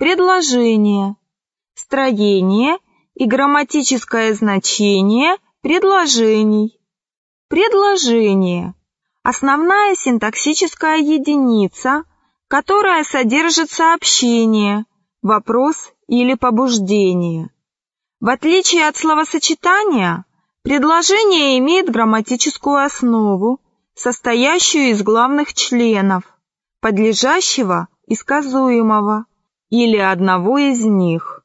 предложение, строение и грамматическое значение предложений. Предложение – основная синтаксическая единица, которая содержит сообщение, вопрос или побуждение. В отличие от словосочетания, предложение имеет грамматическую основу, состоящую из главных членов, подлежащего и сказуемого, или одного из них.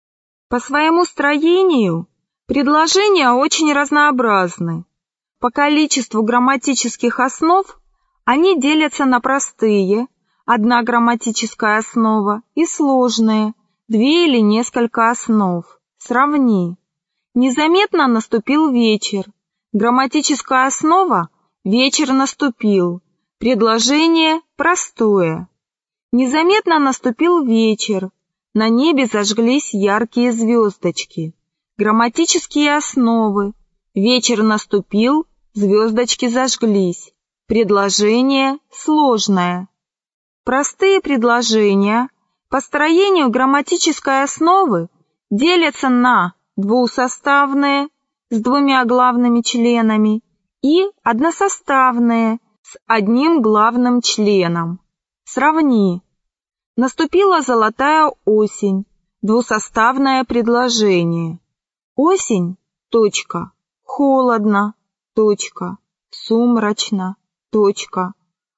По своему строению предложения очень разнообразны. По количеству грамматических основ они делятся на простые, одна грамматическая основа, и сложные, две или несколько основ. Сравни. Незаметно наступил вечер. Грамматическая основа «вечер наступил». Предложение простое. Незаметно наступил вечер. На небе зажглись яркие звездочки. Грамматические основы. Вечер наступил, звездочки зажглись. Предложение сложное. Простые предложения по строению грамматической основы делятся на двусоставные с двумя главными членами и односоставные с одним главным членом. Сравни. Наступила золотая осень. Двусоставное предложение. Осень. Точка. Холодно. Точка. Сумрачно. Точка.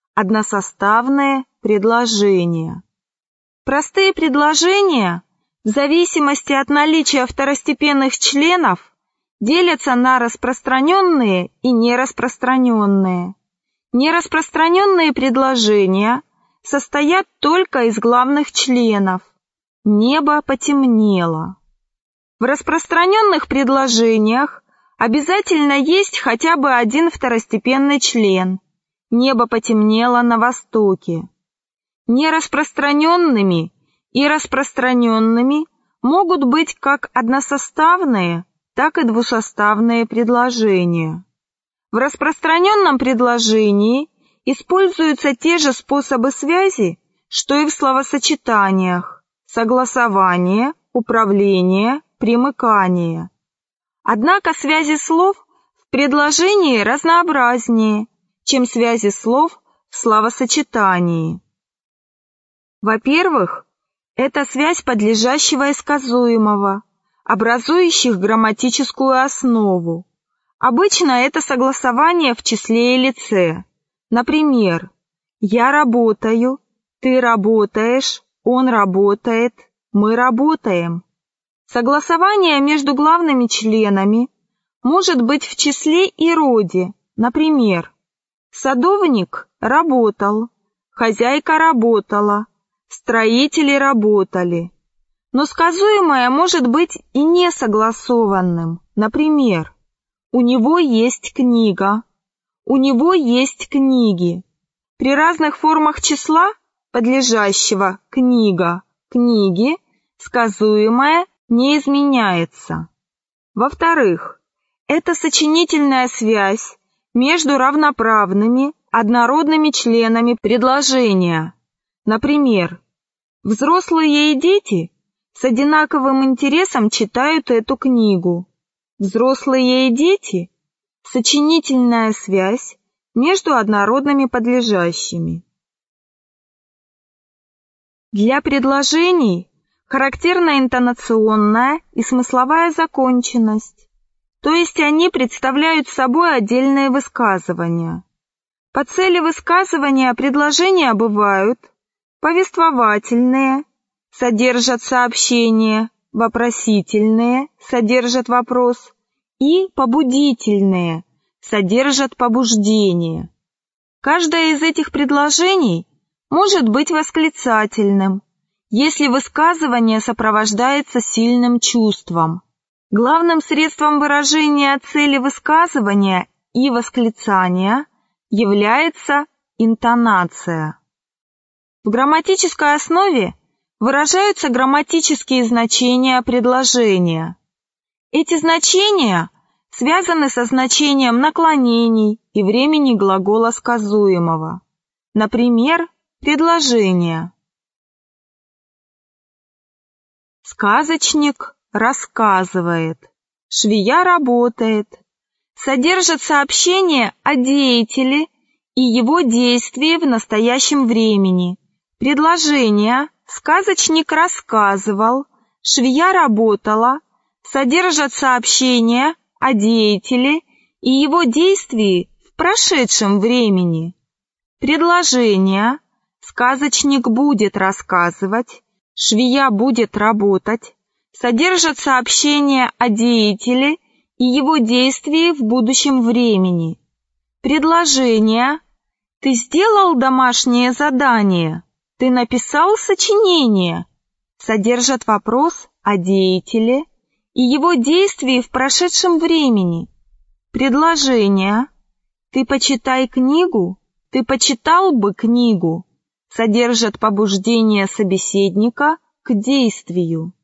Односоставное предложение. Простые предложения в зависимости от наличия второстепенных членов делятся на распространенные и нераспространенные. Нераспространенные предложения состоят только из главных членов. Небо потемнело. В распространенных предложениях обязательно есть хотя бы один второстепенный член. Небо потемнело на востоке. Нераспространенными и распространенными могут быть как односоставные, так и двусоставные предложения. В распространенном предложении используются те же способы связи, что и в словосочетаниях: согласование, управление, примыкание. Однако связи слов в предложении разнообразнее, чем связи слов в словосочетании. Во-первых, это связь подлежащего и сказуемого, образующих грамматическую основу. Обычно это согласование в числе и лице. Например, «Я работаю», «Ты работаешь», «Он работает», «Мы работаем». Согласование между главными членами может быть в числе и роде. Например, «Садовник работал», «Хозяйка работала», «Строители работали». Но сказуемое может быть и несогласованным. Например, «У него есть книга», «У него есть книги». При разных формах числа, подлежащего «книга», «книги», сказуемое не изменяется. Во-вторых, это сочинительная связь между равноправными, однородными членами предложения. Например, взрослые и дети с одинаковым интересом читают эту книгу. Взрослые и дети – сочинительная связь между однородными подлежащими. Для предложений характерна интонационная и смысловая законченность, то есть они представляют собой отдельные высказывания. По цели высказывания предложения бывают повествовательные, содержат сообщение, вопросительные, содержат вопрос, и побудительные, содержат побуждение. Каждое из этих предложений может быть восклицательным, если высказывание сопровождается сильным чувством. Главным средством выражения цели высказывания и восклицания является интонация. В грамматической основе выражаются грамматические значения предложения. Эти значения связаны со значением наклонений и времени глагола сказуемого. Например, предложение: Сказочник рассказывает. Швея работает. Содержит сообщение о деятеле и его действии в настоящем времени. Предложение «сказочник рассказывал», «швея работала» содержат сообщение о деятеле и его действии в прошедшем времени. Предложение «сказочник будет рассказывать», «швея будет работать» содержат сообщение о деятеле и его действии в будущем времени. Предложение «ты сделал домашнее задание», «ты написал сочинение» содержат вопрос о деятеле и его действии в прошедшем времени. Предложение «ты почитай книгу», «ты почитал бы книгу» содержат побуждение собеседника к действию.